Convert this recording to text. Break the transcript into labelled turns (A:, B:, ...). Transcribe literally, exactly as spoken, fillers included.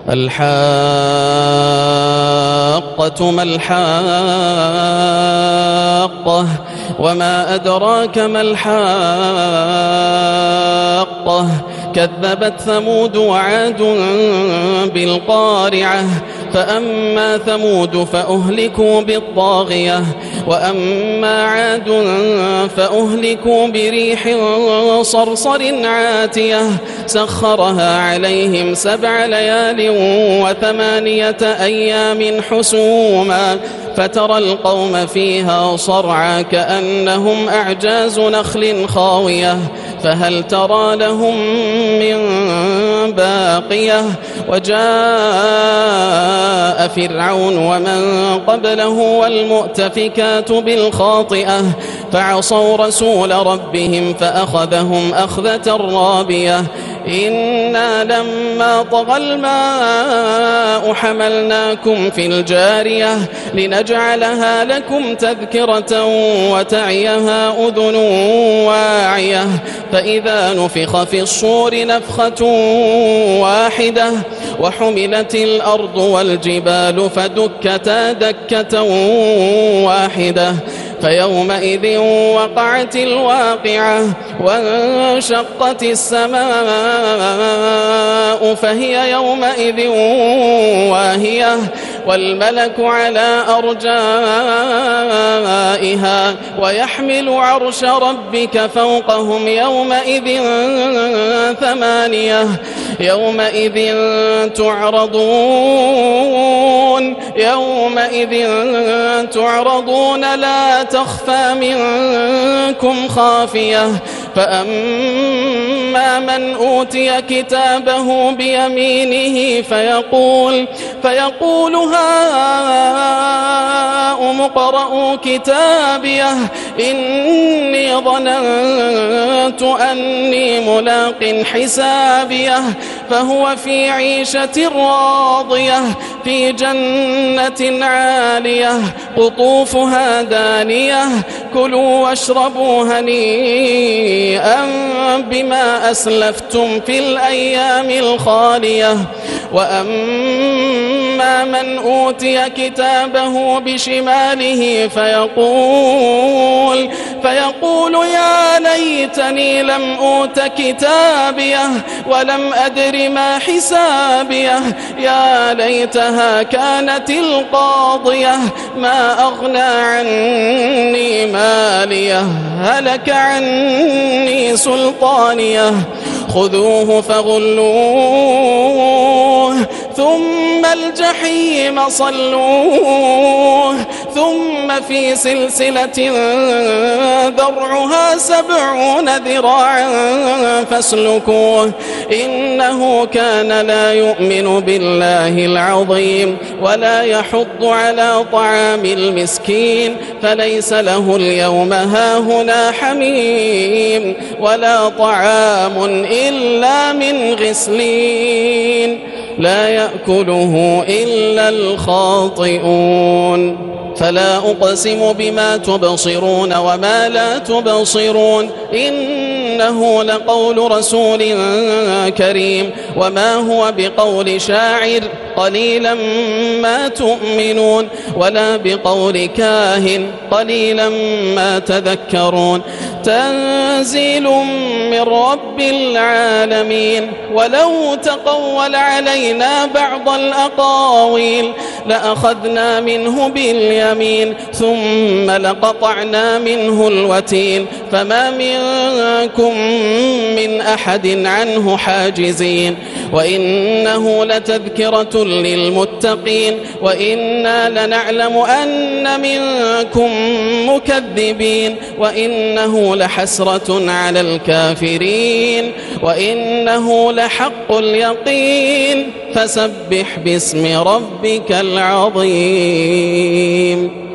A: الحاقة ما الحاقة وما أدراك ما الحاقة كذبت ثمود وعاد بالقارعة فأما ثمود فأهلكوا بالطاغية وأما عاد فأهلكوا بريح صرصر عاتية سخرها عليهم سبع ليال وثمانية أيام حسوما فترى القوم فيها صرعى كأنهم أعجاز نخل خاوية فهل ترى لهم من باقية وجاء فرعون ومن قبله والمؤتفكات بالخاطئة فعصوا رسول ربهم فأخذهم أخذة رابية إنا لما طغى الماء حملناكم في الجارية لنجعلها لكم تذكرة وتعيها أذن واعية فإذا نفخ في الصور نفخة واحدة وحملت الأرض والجبال فدكتا دكة واحدة فيومئذ وقعت الواقعة وانشقت السماء فهي يومئذ واهية والملك على أرجائها ويحمل عرش ربك فوقهم يومئذ ثمانية يومئذ تعرضون يومئذ تعرضون لا تخفى منكم خافية فأما من أوتي كتابه بيمينه فيقول فيقول هاؤم اقرءوا كتابيه إني ظننت أني ملاق حسابيه فهو في عيشة راضية في جنة عالية قطوفها دانية كلوا واشربوا هنيئا بما أسلفتم في الأيام الخالية وأما من أوتي كتابه بشماله فيقول فيقول يا ليتني لم أوت كتابيه ولم أدر ما حسابيه يا ليتها كانت القاضية ما أغنى عني ماليه هلك عني سلطانيه خذوه فغلوه ثم الجحيم صلوه ثم في سلسلة ذرعها سبعون ذراعا فاسلكوه إنه كان لا يؤمن بالله العظيم ولا يحض على طعام المسكين فليس له اليوم هاهنا حميم ولا طعام إلا من غسلين لا يأكله إلا الخاطئون فلا أقسم بما تبصرون وما لا تبصرون إنه لقول رسول كريم وما هو بقول شاعر قليلا ما تؤمنون ولا بقول كاهن قليلا ما تذكرون تنزيل من رب العالمين ولو تقول علينا بعض الأقاويل لأخذنا منه باليمين ثم لقطعنا منه الوتين فما منكم من أحد عنه حاجزين وإنه لتذكرة للمتقين وإنا لنعلم أن منكم مكذبين وإنه لحسرة على الكافرين وإنه لحق اليقين فسبح باسم ربك العظيم.